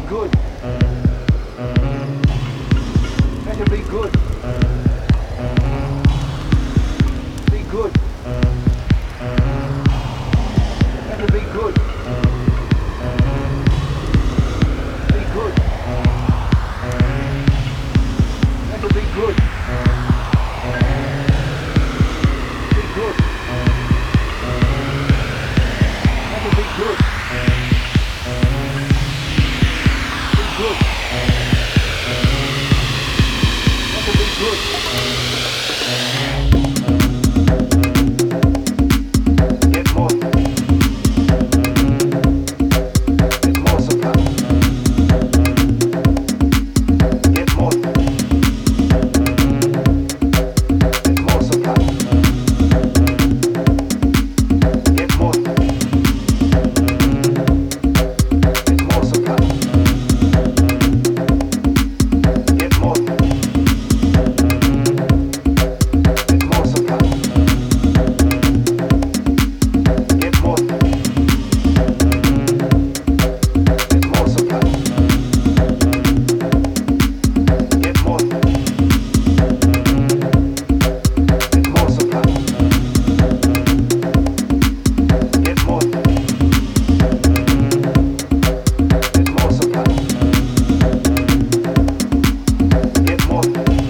good. Let it be good. Be good. Let it be good. Be good. Let it be good. Be good. Let it be good. Be good. Let it be good. Get more. Get more supply. Get more. Get more supply. Get more. Get more supply. Get more. Get more supply. Get more. Get more supply. Get more. Get more supply. Get more. Get more supply. Get more.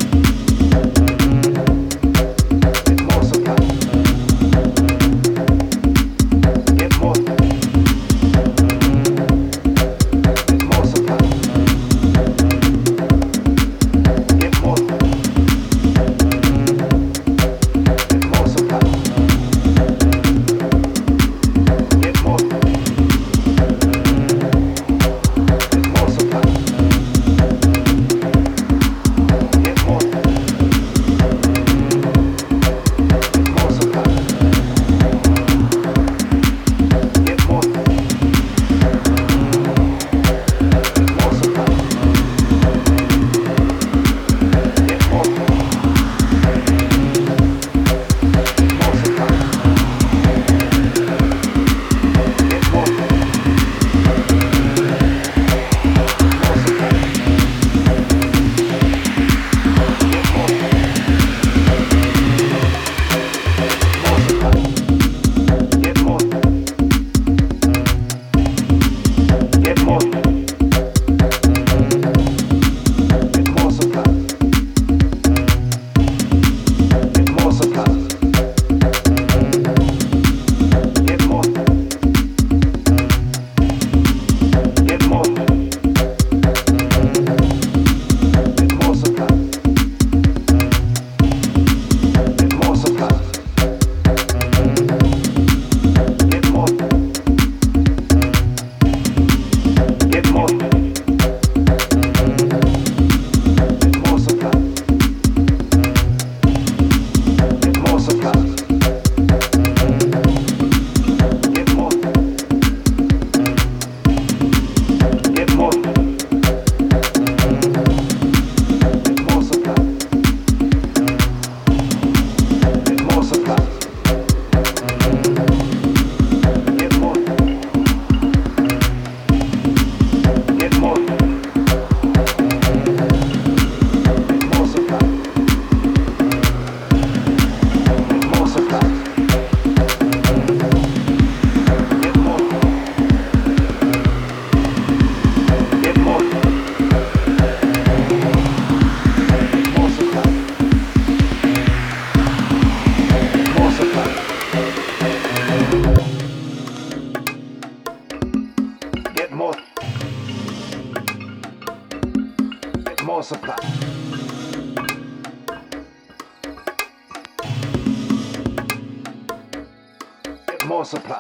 Get more supply. Get more. Get more supply. Get more. Get more supply. Get more. Get more supply. Get more. Get more supply. Get more. Get more supply. Get more. More supply. Get more. More supply. Get more. More supply. Get more. Get more. Get more supply. Get more supply. Get more. Get more. Get more supply. Get more supply. Get more. Get more. Get more supply. Get more supply. Get more. Get more. Get more supply. Get more supply. Get more. Get more. Get more supply. Get more supply. Get more. Get more. Get more supply. Get more supply. Get more. Get more supply. Get more supply.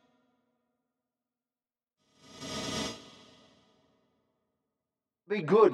Be good.